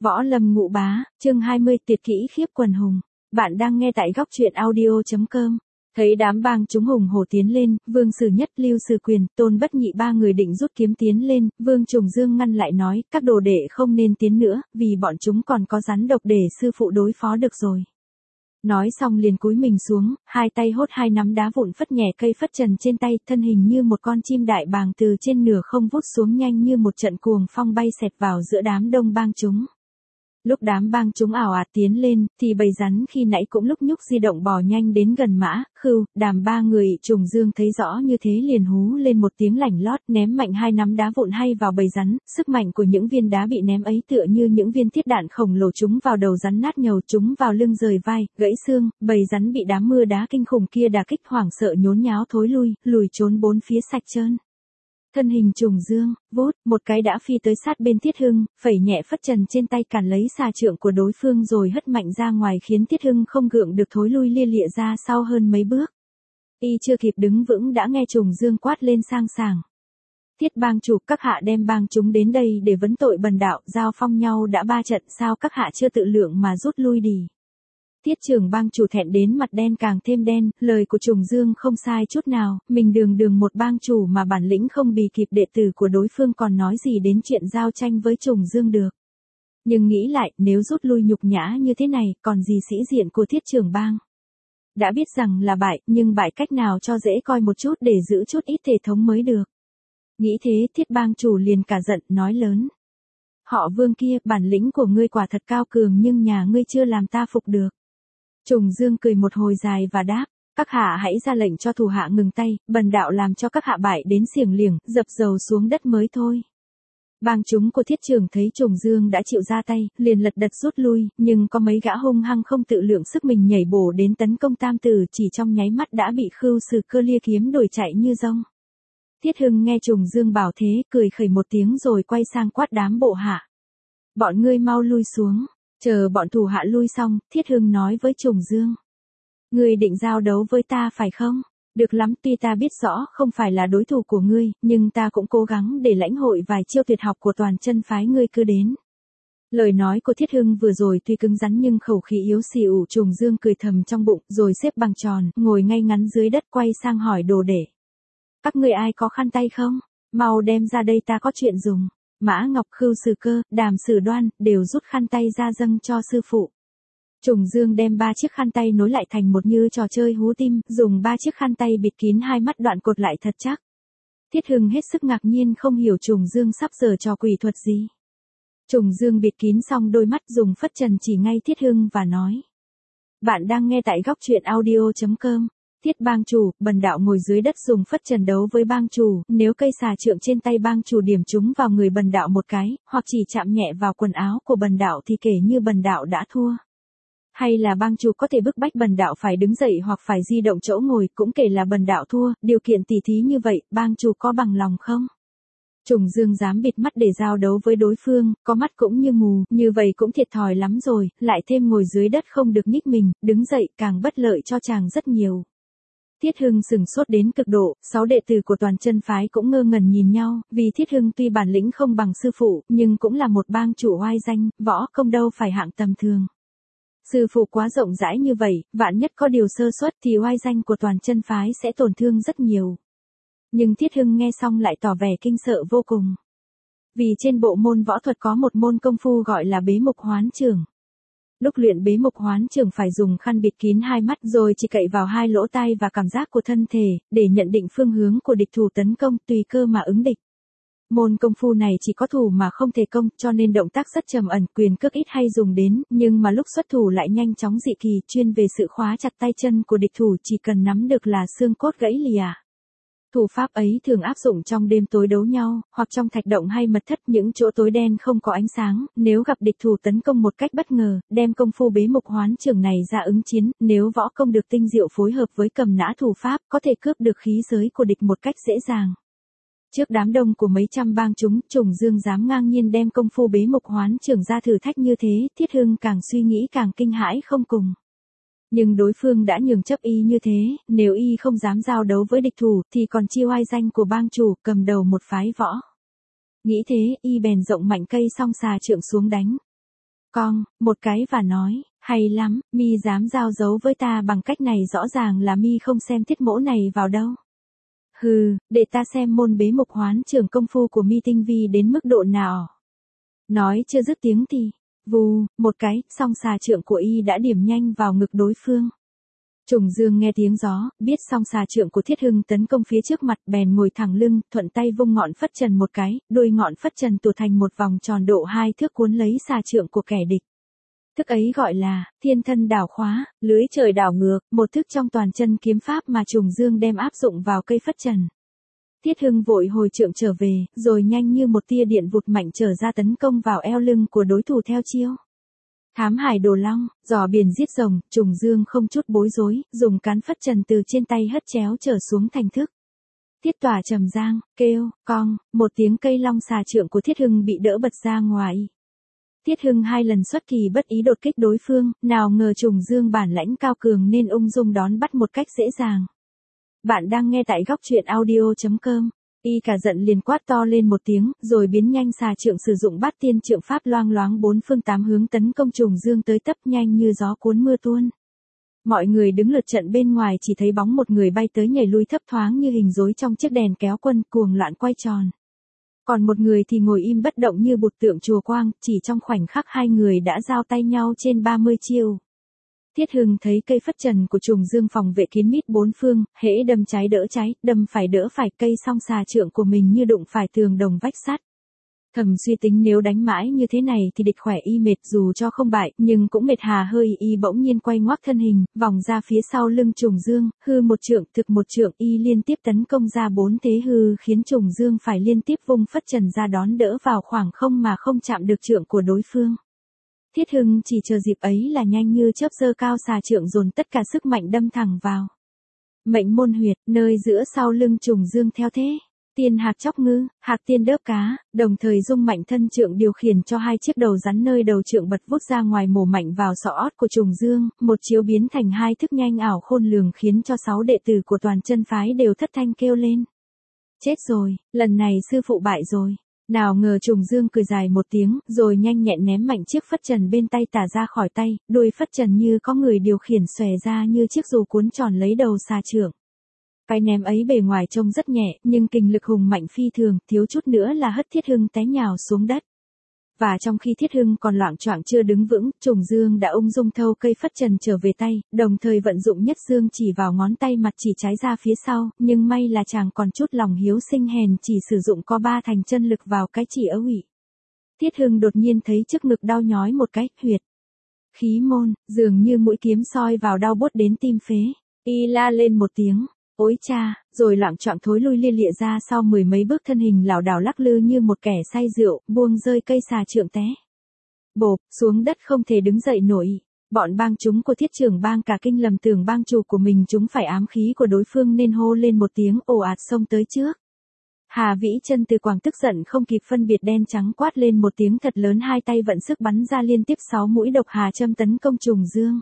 Võ Lâm Ngũ Bá, chương 20 tuyệt kỹ khiếp quần hùng. Bạn đang nghe tại góc truyện audio.com. Thấy đám bang chúng hùng hổ tiến lên, Vương Sử Nhất, Lưu Sử Quyền, Tôn Bất Nhị ba người định rút kiếm tiến lên, Vương Trùng Dương ngăn lại nói, các đồ đệ không nên tiến nữa, vì bọn chúng còn có rắn độc để sư phụ đối phó được rồi. Nói xong liền cúi mình xuống, hai tay hốt hai nắm đá vụn phất nhẹ cây phất trần trên tay, thân hình như một con chim đại bàng từ trên nửa không vút xuống nhanh như một trận cuồng phong bay xẹt vào giữa đám đông bang chúng. Lúc đám bang chúng ảo ạt tiến lên, thì bầy rắn khi nãy cũng lúc nhúc di động bò nhanh đến gần Mã, Khưu, Đàm ba người. Trùng Dương thấy rõ như thế liền hú lên một tiếng lảnh lót, ném mạnh hai nắm đá vụn hay vào bầy rắn, sức mạnh của những viên đá bị ném ấy tựa như những viên thiết đạn khổng lồ trúng vào đầu rắn nát nhầu, trúng vào lưng rời vai, gãy xương, bầy rắn bị đám mưa đá kinh khủng kia đả kích hoảng sợ nhốn nháo thối lùi trốn bốn phía sạch trơn. Thân hình Trùng Dương, vút, một cái đã phi tới sát bên Thiết Hưng, phẩy nhẹ phất trần trên tay cản lấy xà trượng của đối phương rồi hất mạnh ra ngoài khiến Thiết Hưng không gượng được thối lui lia lịa ra sau hơn mấy bước. Y chưa kịp đứng vững đã nghe Trùng Dương quát lên sang sảng. Thiết bang chủ, các hạ đem bang chúng đến đây để vấn tội bần đạo, giao phong nhau đã 3 trận sao các hạ chưa tự lượng mà rút lui đi. Tiết trưởng bang chủ thẹn đến mặt đen càng thêm đen, lời của Trùng Dương không sai chút nào, mình đường một bang chủ mà bản lĩnh không bì kịp đệ tử của đối phương còn nói gì đến chuyện giao tranh với Trùng Dương được. Nhưng nghĩ lại, nếu rút lui nhục nhã như thế này, còn gì sĩ diện của thiết trưởng bang. Đã biết rằng là bại, nhưng bại cách nào cho dễ coi một chút để giữ chút ít thể thống mới được. Nghĩ thế, Thiết bang chủ liền cả giận, nói lớn. Họ Vương kia, bản lĩnh của ngươi quả thật cao cường nhưng nhà ngươi chưa làm ta phục được. Trùng Dương cười một hồi dài và đáp, các hạ hãy ra lệnh cho thủ hạ ngừng tay, bần đạo làm cho các hạ bại đến xiềng liềng, dập dầu xuống đất mới thôi. Bang chúng của thiết trưởng thấy Trùng Dương đã chịu ra tay, liền lật đật rút lui, nhưng có mấy gã hung hăng không tự lượng sức mình nhảy bổ đến tấn công tam tử, chỉ trong nháy mắt đã bị Khưu Sử Cơ lia kiếm đuổi chạy như rông. Thiết Hưng nghe Trùng Dương bảo thế, cười khẩy một tiếng rồi quay sang quát đám bộ hạ. Bọn ngươi mau lui xuống. Chờ bọn thủ hạ lui xong, Thiết Hưng nói với Trùng Dương. Ngươi định giao đấu với ta phải không? Được lắm, tuy ta biết rõ không phải là đối thủ của ngươi, nhưng ta cũng cố gắng để lãnh hội vài chiêu tuyệt học của toàn chân phái ngươi cứ đến. Lời nói của Thiết Hưng vừa rồi tuy cứng rắn nhưng khẩu khí yếu xìu. Trùng Dương cười thầm trong bụng, rồi xếp bằng tròn, ngồi ngay ngắn dưới đất quay sang hỏi đồ đệ. Các ngươi ai có khăn tay không? Mau đem ra đây ta có chuyện dùng. Mã Ngọc, Khưu Sử Cơ, Đàm Sử Đoan, đều rút khăn tay ra dâng cho sư phụ. Trùng Dương đem 3 chiếc khăn tay nối lại thành một như trò chơi hú tim, dùng 3 chiếc khăn tay bịt kín hai mắt đoạn cột lại thật chắc. Thiết Hưng hết sức ngạc nhiên không hiểu Trùng Dương sắp giở trò quỷ thuật gì. Trùng Dương bịt kín xong đôi mắt dùng phất trần chỉ ngay Thiết Hưng và nói. Bạn đang nghe tại góc truyện audio.com. Thiết bang chủ, bần đạo ngồi dưới đất dùng phất trần đấu với bang chủ, nếu cây xà trượng trên tay bang chủ điểm trúng vào người bần đạo một cái, hoặc chỉ chạm nhẹ vào quần áo của bần đạo thì kể như bần đạo đã thua. Hay là bang chủ có thể bức bách bần đạo phải đứng dậy hoặc phải di động chỗ ngồi cũng kể là bần đạo thua, điều kiện tỉ thí như vậy, bang chủ có bằng lòng không? Trùng Dương dám bịt mắt để giao đấu với đối phương, có mắt cũng như mù, như vậy cũng thiệt thòi lắm rồi, lại thêm ngồi dưới đất không được nhích mình, đứng dậy càng bất lợi cho chàng rất nhiều. Thiết Hưng sừng sốt đến cực độ, 6 đệ tử của toàn chân phái cũng ngơ ngẩn nhìn nhau, vì Thiết Hưng tuy bản lĩnh không bằng sư phụ, nhưng cũng là một bang chủ oai danh, võ công đâu phải hạng tầm thường. Sư phụ quá rộng rãi như vậy, vạn nhất có điều sơ suất thì oai danh của toàn chân phái sẽ tổn thương rất nhiều. Nhưng Thiết Hưng nghe xong lại tỏ vẻ kinh sợ vô cùng. Vì trên bộ môn võ thuật có một môn công phu gọi là bế mục hoán chưởng. Lúc luyện bế mục hoán chưởng phải dùng khăn bịt kín hai mắt rồi chỉ cậy vào hai lỗ tai và cảm giác của thân thể, để nhận định phương hướng của địch thủ tấn công tùy cơ mà ứng địch. Môn công phu này chỉ có thủ mà không thể công, cho nên động tác rất trầm ẩn, quyền cước ít hay dùng đến, nhưng mà lúc xuất thủ lại nhanh chóng dị kỳ, chuyên về sự khóa chặt tay chân của địch thủ, chỉ cần nắm được là xương cốt gãy lìa. Thủ pháp ấy thường áp dụng trong đêm tối đấu nhau, hoặc trong thạch động hay mật thất, những chỗ tối đen không có ánh sáng, nếu gặp địch thủ tấn công một cách bất ngờ, đem công phu bế mục hoán chưởng này ra ứng chiến, nếu võ công được tinh diệu phối hợp với cầm nã thủ pháp, có thể cướp được khí giới của địch một cách dễ dàng. Trước đám đông của mấy trăm bang chúng, Trùng Dương dám ngang nhiên đem công phu bế mục hoán chưởng ra thử thách như thế, Thiết Hưng càng suy nghĩ càng kinh hãi không cùng. Nhưng đối phương đã nhường chấp y như thế, nếu y không dám giao đấu với địch thủ, thì còn chi oai danh của bang chủ, cầm đầu một phái võ. Nghĩ thế, y bèn rộng mạnh cây song xà trượng xuống đánh. cong, một cái và nói, hay lắm, mi dám giao đấu với ta bằng cách này rõ ràng là mi không xem tiết mỗ này vào đâu. Hừ, để ta xem môn bế mục hoán trưởng công phu của mi tinh vi đến mức độ nào. Nói chưa dứt tiếng thì, vù, một cái, song xà trượng của y đã điểm nhanh vào ngực đối phương. Trùng Dương nghe tiếng gió, biết song xà trượng của Thiết Hưng tấn công phía trước mặt, bèn ngồi thẳng lưng, thuận tay vung ngọn phất trần một cái, đuôi ngọn phất trần tụ thành một vòng tròn độ 2 thước cuốn lấy xà trượng của kẻ địch. Thức ấy gọi là thiên thân đảo khóa, lưới trời đảo ngược, một thức trong toàn chân kiếm pháp mà Trùng Dương đem áp dụng vào cây phất trần. Thiết Hưng vội hồi trượng trở về, rồi nhanh như một tia điện vụt mạnh trở ra tấn công vào eo lưng của đối thủ theo chiêu Thám Hải Đồ Long, giò biển giết rồng. Trùng Dương không chút bối rối, dùng cán phất trần từ trên tay hất chéo trở xuống thành thức. Tiết tỏa trầm giang, kêu, cong, một tiếng cây long xà trượng của Thiết Hưng bị đỡ bật ra ngoài. Thiết Hưng 2 lần xuất kỳ bất ý đột kích đối phương, nào ngờ Trùng Dương bản lãnh cao cường nên ung dung đón bắt một cách dễ dàng. Bạn đang nghe tại góc truyện audio.com. Y cả giận liền quát to lên một tiếng, rồi biến nhanh xà trượng sử dụng bát tiên trượng pháp loang loáng 4 phương 8 hướng tấn công Trùng Dương tới tấp nhanh như gió cuốn mưa tuôn. Mọi người đứng lượt trận bên ngoài chỉ thấy bóng một người bay tới nhảy lui thấp thoáng như hình rối trong chiếc đèn kéo quân cuồng loạn quay tròn. Còn một người thì ngồi im bất động như bụt tượng chùa Quang, chỉ trong khoảnh khắc hai người đã giao tay nhau trên 30 chiêu. Thiết Hưng thấy cây phất trần của Trùng Dương phòng vệ kín mít 4 phương, hễ đâm trái đỡ trái, đâm phải đỡ phải, cây song xà trượng của mình như đụng phải tường đồng vách sắt. Thầm suy tính nếu đánh mãi như thế này thì địch khỏe y mệt dù cho không bại, nhưng cũng mệt hà hơi. Y bỗng nhiên quay ngoác thân hình, vòng ra phía sau lưng Trùng Dương, hư một trượng, thực một trượng, y liên tiếp tấn công ra 4 thế hư khiến Trùng Dương phải liên tiếp vung phất trần ra đón đỡ vào khoảng không mà không chạm được trượng của đối phương. Thiết Hưng chỉ chờ dịp ấy là nhanh như chớp giơ cao xà trượng dồn tất cả sức mạnh đâm thẳng vào mệnh môn huyệt, nơi giữa sau lưng Trùng Dương theo thế tiên hạc chóc ngư, hạc tiên đớp cá, đồng thời dung mạnh thân trượng điều khiển cho 2 chiếc đầu rắn nơi đầu trượng bật vút ra ngoài mổ mạnh vào sọ ót của Trùng Dương, một chiếu biến thành 2 thức nhanh ảo khôn lường khiến cho 6 đệ tử của toàn chân phái đều thất thanh kêu lên. Chết rồi, lần này sư phụ bại rồi. Nào ngờ Trùng Dương cười dài một tiếng, rồi nhanh nhẹn ném mạnh chiếc phất trần bên tay tả ra khỏi tay, đuôi phất trần như có người điều khiển xòe ra như chiếc dù cuốn tròn lấy đầu xà trượng. Cái ném ấy bề ngoài trông rất nhẹ, nhưng kình lực hùng mạnh phi thường, thiếu chút nữa là hất Thiết Hưng té nhào xuống đất. Và trong khi Thiết Hưng còn loạng choạng chưa đứng vững, Trùng Dương đã ung dung thâu cây phất trần trở về tay, đồng thời vận dụng nhất dương chỉ vào ngón tay mặt chỉ trái ra phía sau, nhưng may là chàng còn chút lòng hiếu sinh hèn chỉ sử dụng co 3 thành chân lực vào cái chỉ ấu ỉ. Thiết Hưng đột nhiên thấy trước ngực đau nhói một cái, huyệt khí môn, dường như mũi kiếm soi vào đau buốt đến tim phế. Y la lên một tiếng. Ôi cha, rồi loạng choạng thối lui lia lịa ra sau 10 mấy bước, thân hình lảo đảo lắc lư như một kẻ say rượu, buông rơi cây xà trượng té bộp xuống đất không thể đứng dậy nổi. Bọn bang chúng của Thiết trưởng bang cả kinh lầm tưởng bang chủ của mình chúng phải ám khí của đối phương nên hô lên một tiếng ồ ạt xông tới trước. Hà Vĩ Chân từ Quảng tức giận không kịp phân biệt đen trắng quát lên một tiếng thật lớn, 2 tay vận sức bắn ra liên tiếp 6 mũi độc hà châm tấn công Trùng Dương.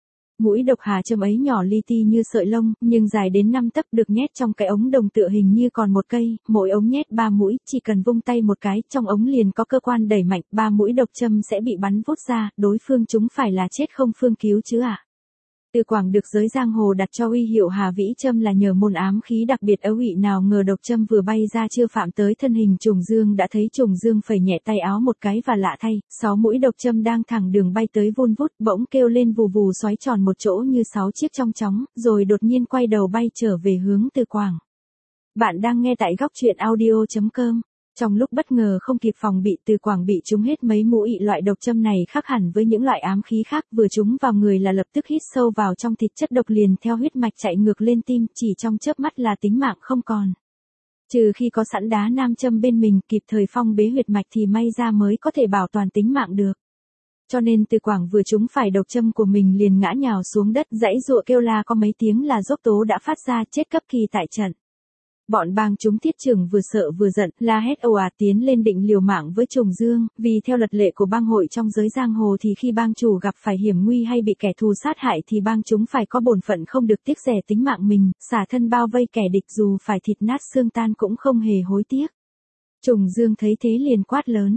Mũi độc hà châm ấy nhỏ li ti như sợi lông, nhưng dài đến 5 tấc, được nhét trong cái ống đồng tựa hình như còn một cây, mỗi ống nhét 3 mũi, chỉ cần vung tay một cái, trong ống liền có cơ quan đẩy mạnh, 3 mũi độc châm sẽ bị bắn vút ra, đối phương chúng phải là chết không phương cứu chứ à. Từ Quảng được giới giang hồ đặt cho uy hiệu Hà Vĩ Châm là nhờ môn ám khí đặc biệt ấu ị, nào ngờ độc châm vừa bay ra chưa phạm tới thân hình Trùng Dương đã thấy Trùng Dương phẩy nhẹ tay áo một cái và lạ thay, 6 mũi độc châm đang thẳng đường bay tới vun vút, bỗng kêu lên vù vù xoáy tròn một chỗ như 6 chiếc trong chóng, rồi đột nhiên quay đầu bay trở về hướng Từ Quảng. Bạn đang nghe tại góc truyện audio.com. Trong lúc bất ngờ không kịp phòng bị, Từ Quảng bị trúng hết mấy mũi. Loại độc châm này khác hẳn với những loại ám khí khác, vừa trúng vào người là lập tức hít sâu vào trong thịt, chất độc liền theo huyết mạch chạy ngược lên tim, chỉ trong chớp mắt là tính mạng không còn. Trừ khi có sẵn đá nam châm bên mình kịp thời phong bế huyệt mạch thì may ra mới có thể bảo toàn tính mạng được. Cho nên Từ Quảng vừa trúng phải độc châm của mình liền ngã nhào xuống đất, giãy giụa kêu la có mấy tiếng là dốc tố đã phát ra, chết cấp kỳ tại trận. Bọn bang chúng Thiết trưởng vừa sợ vừa giận, la hét ồ ạt tiến lên định liều mạng với Trùng Dương, vì theo luật lệ của bang hội trong giới giang hồ thì khi bang chủ gặp phải hiểm nguy hay bị kẻ thù sát hại thì bang chúng phải có bổn phận không được tiếc rẻ tính mạng mình, xả thân bao vây kẻ địch dù phải thịt nát xương tan cũng không hề hối tiếc. Trùng Dương thấy thế liền quát lớn,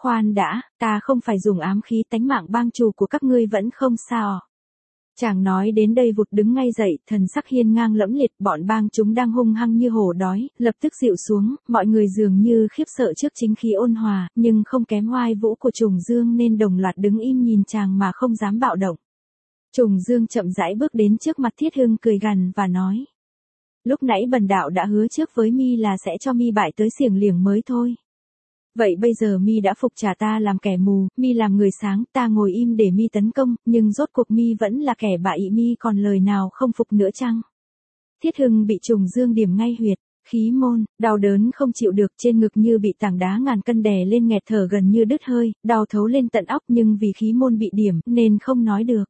khoan đã, ta không phải dùng ám khí, tánh mạng bang chủ của các ngươi vẫn không sao. Chàng nói đến đây vụt đứng ngay dậy, thần sắc hiên ngang lẫm liệt, bọn bang chúng đang hung hăng như hổ đói, lập tức dịu xuống, mọi người dường như khiếp sợ trước chính khí ôn hòa, nhưng không kém oai vũ của Trùng Dương nên đồng loạt đứng im nhìn chàng mà không dám bạo động. Trùng Dương chậm rãi bước đến trước mặt Thiết Hưng cười gằn và nói. Lúc nãy bần đạo đã hứa trước với mi là sẽ cho mi bại tới xiềng liềng mới thôi. Vậy bây giờ mi đã phục trả ta làm kẻ mù, mi làm người sáng, ta ngồi im để mi tấn công, nhưng rốt cuộc mi vẫn là kẻ bại, mi còn lời nào không phục nữa chăng? Thiết Hưng bị Trùng Dương điểm ngay huyệt, khí môn, đau đớn không chịu được, trên ngực như bị tảng đá ngàn cân đè lên, nghẹt thở gần như đứt hơi, đau thấu lên tận óc, nhưng vì khí môn bị điểm nên không nói được.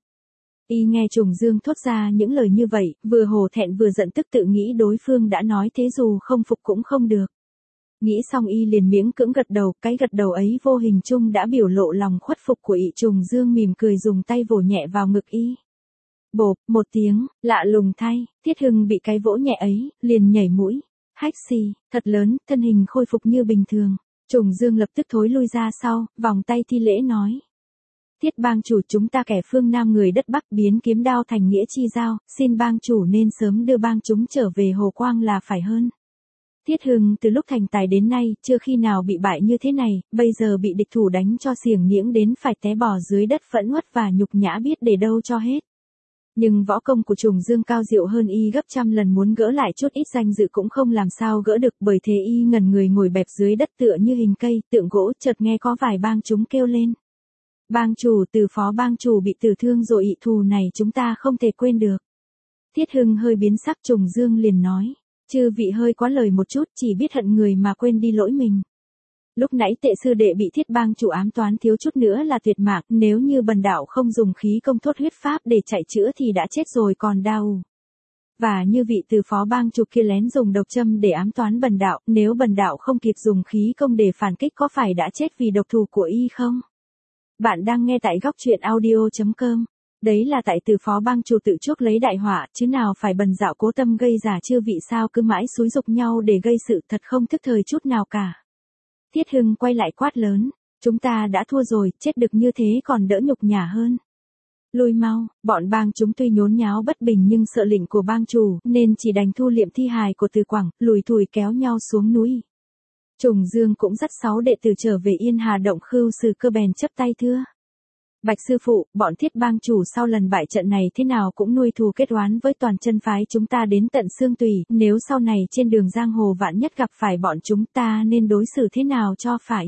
Y nghe Trùng Dương thốt ra những lời như vậy, vừa hổ thẹn vừa giận, tức tự nghĩ đối phương đã nói thế dù không phục cũng không được. Nghĩ xong y liền miễn cưỡng gật đầu, cái gật đầu ấy vô hình chung đã biểu lộ lòng khuất phục của y. Trùng Dương mỉm cười dùng tay vỗ nhẹ vào ngực y. Bộp, một tiếng, lạ lùng thay, Thiết Hưng bị cái vỗ nhẹ ấy, liền nhảy mũi, hách xì, thật lớn, thân hình khôi phục như bình thường. Trùng Dương lập tức thối lui ra sau, vòng tay thi lễ nói. Thiết bang chủ, chúng ta kẻ phương Nam người đất Bắc biến kiếm đao thành nghĩa chi dao, xin bang chủ nên sớm đưa bang chúng trở về Hồ Quang là phải hơn. Thiết Hưng từ lúc thành tài đến nay, chưa khi nào bị bại như thế này, bây giờ bị địch thủ đánh cho xiềng niễng đến phải té bò dưới đất, phẫn uất và nhục nhã biết để đâu cho hết. Nhưng võ công của Trùng Dương cao diệu hơn y gấp trăm lần, muốn gỡ lại chút ít danh dự cũng không làm sao gỡ được, bởi thế y ngẩn người ngồi bẹp dưới đất tựa như hình cây, tượng gỗ. Chợt nghe có vài bang chúng kêu lên. Bang chủ, Từ phó bang chủ bị tử thương rồi, ị thù này chúng ta không thể quên được. Thiết Hưng hơi biến sắc, Trùng Dương liền nói. Chư vị hơi quá lời một chút, chỉ biết hận người mà quên đi lỗi mình. Lúc nãy Tệ sư đệ bị Thiết bang chủ ám toán, thiếu chút nữa là tuyệt mạng, nếu như bần đạo không dùng khí công thốt huyết pháp để chạy chữa thì đã chết rồi còn đau. Và như vị Từ phó bang chủ kia lén dùng độc châm để ám toán bần đạo, nếu bần đạo không kịp dùng khí công để phản kích có phải đã chết vì độc thủ của y không? Bạn đang nghe tại góc truyện audio.com. Đấy là tại Từ phó bang chủ tự chuốc lấy đại họa, chứ nào phải bần đạo cố tâm gây giả. Chư vị sao cứ mãi xúi giục nhau để gây sự, thật không thức thời chút nào cả. Thiết Hưng quay lại quát lớn, chúng ta đã thua rồi, chết được như thế còn đỡ nhục nhã hơn. Lui mau, bọn bang chúng tuy nhốn nháo bất bình nhưng sợ lệnh của bang chủ, nên chỉ đành thu liệm thi hài của Từ Quảng, lùi thủi kéo nhau xuống núi. Trùng Dương cũng dắt 6 đệ tử trở về Yên Hà Động. Khưu Sử Cơ bèn chấp tay thưa. Bạch sư phụ, bọn Thiết bang chủ sau lần bại trận này thế nào cũng nuôi thù kết oán với toàn chân phái chúng ta đến tận xương tủy, nếu sau này trên đường giang hồ vạn nhất gặp phải bọn chúng ta nên đối xử thế nào cho phải.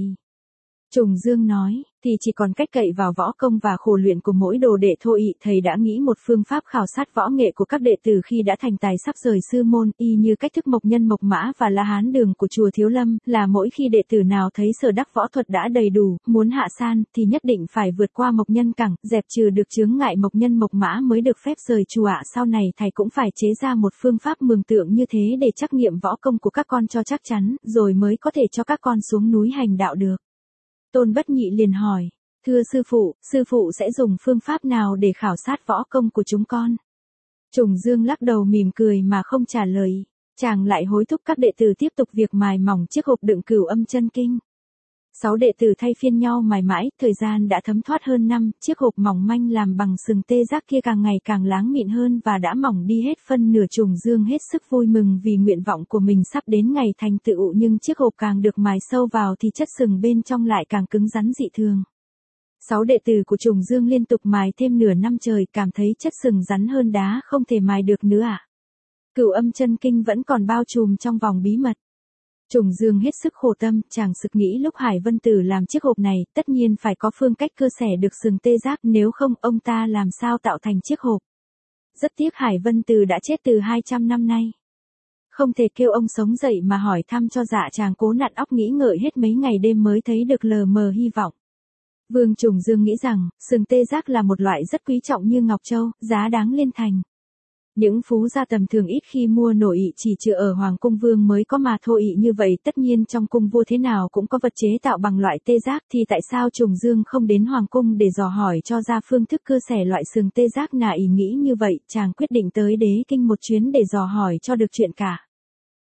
Trùng Dương nói, thì chỉ còn cách cậy vào võ công và khổ luyện của mỗi đồ đệ thôi. Thầy đã nghĩ một phương pháp khảo sát võ nghệ của các đệ tử khi đã thành tài sắp rời sư môn, y như cách thức Mộc Nhân Mộc Mã và La Hán Đường của chùa Thiếu Lâm, là mỗi khi đệ tử nào thấy sở đắc võ thuật đã đầy đủ, muốn hạ san thì nhất định phải vượt qua Mộc Nhân Cẳng, dẹp trừ được chướng ngại Mộc Nhân Mộc Mã mới được phép rời chùa. Sau này thầy cũng phải chế ra một phương pháp mường tượng như thế để trắc nghiệm võ công của các con cho chắc chắn, rồi mới có thể cho các con xuống núi hành đạo được. Tôn Bất Nhị liền hỏi, thưa sư phụ sẽ dùng phương pháp nào để khảo sát võ công của chúng con? Trùng Dương lắc đầu mỉm cười mà không trả lời. Chàng lại hối thúc các đệ tử tiếp tục việc mài mỏng chiếc hộp đựng Cửu Âm Chân Kinh. 6 đệ tử thay phiên nhau mài mãi, thời gian đã thấm thoát hơn năm, chiếc hộp mỏng manh làm bằng sừng tê giác kia càng ngày càng láng mịn hơn và đã mỏng đi hết phân nửa. Trùng Dương hết sức vui mừng vì nguyện vọng của mình sắp đến ngày thành tựu, nhưng chiếc hộp càng được mài sâu vào thì chất sừng bên trong lại càng cứng rắn dị thường. 6 đệ tử của Trùng Dương liên tục mài thêm nửa năm trời, cảm thấy chất sừng rắn hơn đá, không thể mài được nữa à. Cửu Âm Chân Kinh vẫn còn bao trùm trong vòng bí mật. Trùng Dương hết sức khổ tâm, chàng sực nghĩ lúc Hải Vân Tử làm chiếc hộp này, tất nhiên phải có phương cách cưa xẻ được sừng tê giác, nếu không ông ta làm sao tạo thành chiếc hộp. Rất tiếc Hải Vân Tử đã chết từ 200 năm nay. Không thể kêu ông sống dậy mà hỏi thăm cho dạ, chàng cố nặn óc nghĩ ngợi hết mấy ngày đêm mới thấy được lờ mờ hy vọng. Vương Trùng Dương nghĩ rằng, sừng tê giác là một loại rất quý trọng như ngọc châu, giá đáng liên thành. Những phú gia tầm thường ít khi mua nổi, chỉ trừ ở Hoàng cung Vương mới có mà thôi. Như vậy tất nhiên trong cung vua thế nào cũng có vật chế tạo bằng loại tê giác, thì tại sao Trùng Dương không đến Hoàng cung để dò hỏi cho ra phương thức cưa xẻ loại sừng tê giác? Ý nghĩ như vậy, chàng quyết định tới Đế Kinh một chuyến để dò hỏi cho được chuyện cả.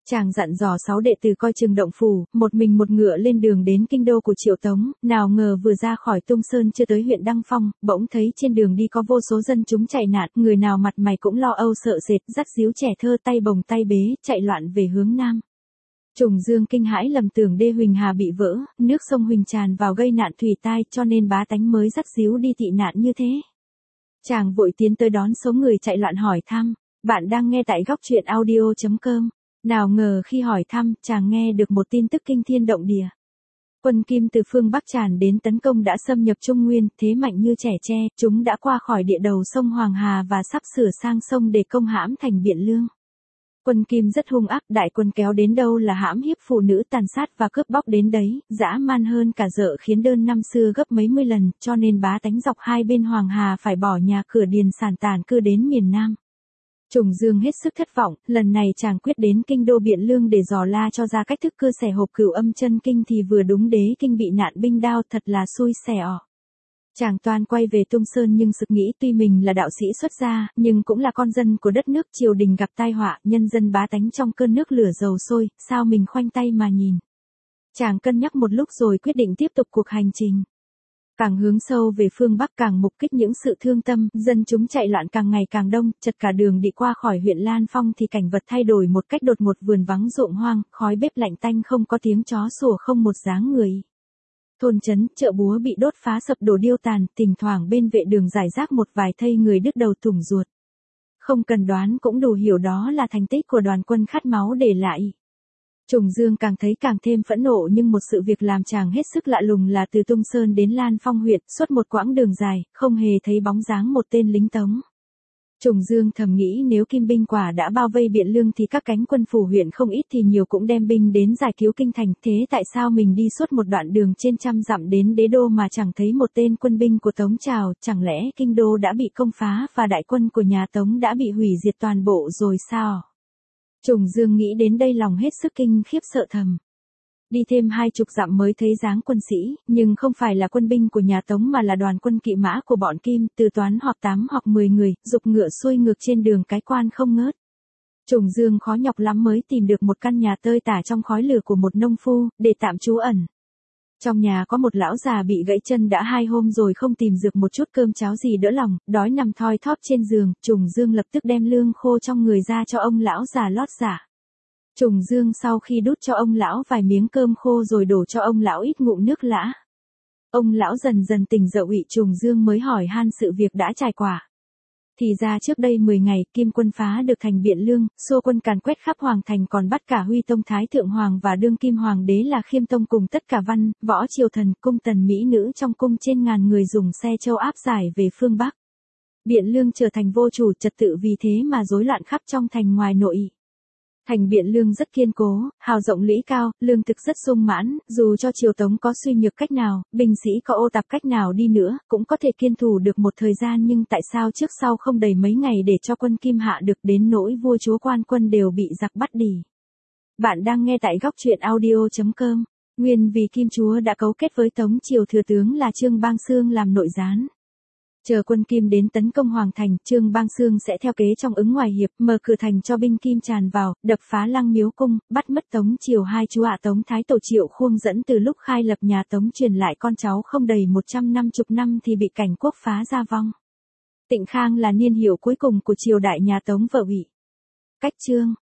Chàng dặn dò 6 đệ tử coi chừng động phủ, một mình một ngựa lên đường đến kinh đô của Triệu Tống, nào ngờ vừa ra khỏi Tung Sơn chưa tới huyện Đăng Phong, bỗng thấy trên đường đi có vô số dân chúng chạy nạn, người nào mặt mày cũng lo âu sợ sệt, dắt díu trẻ thơ tay bồng tay bế, chạy loạn về hướng nam. Trùng Dương kinh hãi lầm tưởng đê Huỳnh Hà bị vỡ, nước sông Huỳnh tràn vào gây nạn thủy tai, cho nên bá tánh mới dắt díu đi tị nạn như thế. Chàng vội tiến tới đón số người chạy loạn hỏi thăm, bạn đang nghe tại góc truyện audio.com. Nào ngờ khi hỏi thăm, chàng nghe được một tin tức kinh thiên động địa. Quân Kim từ phương Bắc tràn đến tấn công đã xâm nhập Trung Nguyên, thế mạnh như trẻ tre, chúng đã qua khỏi địa đầu sông Hoàng Hà và sắp sửa sang sông để công hãm thành Biện Lương. Quân Kim rất hung ác, đại quân kéo đến đâu là hãm hiếp phụ nữ tàn sát và cướp bóc đến đấy, dã man hơn cả dợ khiến đơn năm xưa gấp mấy mươi lần, cho nên bá tánh dọc hai bên Hoàng Hà phải bỏ nhà cửa điền sản tản cư đến miền Nam. Trùng Dương hết sức thất vọng, lần này chàng quyết đến kinh đô Biện Lương để dò la cho ra cách thức cưa xẻ hộp Cửu Âm Chân Kinh thì vừa đúng đế kinh bị nạn binh đao, thật là xui xẻo. Chàng toan quay về Tung Sơn nhưng sực nghĩ tuy mình là đạo sĩ xuất gia, nhưng cũng là con dân của đất nước triều đình gặp tai họa, nhân dân bá tánh trong cơn nước lửa dầu sôi, sao mình khoanh tay mà nhìn. Chàng cân nhắc một lúc rồi quyết định tiếp tục cuộc hành trình. Càng hướng sâu về phương Bắc càng mục kích những sự thương tâm, dân chúng chạy loạn càng ngày càng đông, chật cả đường đi qua khỏi huyện Lan Phong thì cảnh vật thay đổi một cách đột ngột, vườn vắng ruộng hoang, khói bếp lạnh tanh không có tiếng chó sủa không một dáng người. Thôn trấn, chợ búa bị đốt phá sập đổ điêu tàn, thỉnh thoảng bên vệ đường rải rác một vài thây người đứt đầu thủng ruột. Không cần đoán cũng đủ hiểu đó là thành tích của đoàn quân khát máu để lại. Trùng Dương càng thấy càng thêm phẫn nộ nhưng một sự việc làm chàng hết sức lạ lùng là từ Tung Sơn đến Lan Phong huyện, suốt một quãng đường dài, không hề thấy bóng dáng một tên lính Tống. Trùng Dương thầm nghĩ nếu Kim binh quả đã bao vây Biện Lương thì các cánh quân phủ huyện không ít thì nhiều cũng đem binh đến giải cứu kinh thành, thế tại sao mình đi suốt một đoạn đường trên trăm dặm đến đế đô mà chẳng thấy một tên quân binh của Tống Trào, chẳng lẽ kinh đô đã bị công phá và đại quân của nhà Tống đã bị hủy diệt toàn bộ rồi sao? Trùng Dương nghĩ đến đây lòng hết sức kinh khiếp sợ thầm. Đi thêm 20 dặm mới thấy dáng quân sĩ, nhưng không phải là quân binh của nhà Tống mà là đoàn quân kỵ mã của bọn Kim, từ toán họp 8 hoặc 10 người, dục ngựa xuôi ngược trên đường cái quan không ngớt. Trùng Dương khó nhọc lắm mới tìm được một căn nhà tơi tả trong khói lửa của một nông phu, để tạm trú ẩn. Trong nhà có một lão già bị gãy chân đã 2 hôm rồi không tìm được một chút cơm cháo gì đỡ lòng, đói nằm thoi thóp trên giường, Trùng Dương lập tức đem lương khô trong người ra cho ông lão già lót dạ. Trùng Dương sau khi đút cho ông lão vài miếng cơm khô rồi đổ cho ông lão ít ngụm nước lã. Ông lão dần dần tỉnh dậy, Trùng Dương mới hỏi han sự việc đã trải qua. Thì ra trước đây 10 ngày, Kim quân phá được thành Biện Lương, xô quân càn quét khắp hoàng thành còn bắt cả Huy Tông Thái Thượng Hoàng và đương kim hoàng đế là Khiêm Tông cùng tất cả văn, võ triều thần, cung tần mỹ nữ trong cung trên ngàn người dùng xe châu áp giải về phương Bắc. Biện Lương trở thành vô chủ, trật tự vì thế mà rối loạn khắp trong thành ngoài nội. Thành Biện Lương rất kiên cố, hào rộng lũy cao, lương thực rất sung mãn, dù cho triều Tống có suy nhược cách nào, binh sĩ có ô tạp cách nào đi nữa, cũng có thể kiên thủ được một thời gian, nhưng tại sao trước sau không đầy mấy ngày để cho quân Kim hạ được đến nỗi vua chúa quan quân đều bị giặc bắt đỉ. Bạn đang nghe tại góc truyện audio.com. Nguyên vì Kim chúa đã cấu kết với Tống triều thừa tướng là Trương Bang Xương làm nội gián. Chờ quân Kim đến tấn công hoàng thành, Trương Bang Xương sẽ theo kế trong ứng ngoài hiệp, mở cửa thành cho binh Kim tràn vào, đập phá Lăng Miếu cung, bắt mất Tống triều hai chúa Tống Thái Tổ Triệu Khuông dẫn từ lúc khai lập nhà Tống truyền lại con cháu không đầy 150 năm thì bị cảnh quốc phá ra vong. Tịnh Khang là niên hiệu cuối cùng của triều đại nhà Tống vợ hủy. Cách chương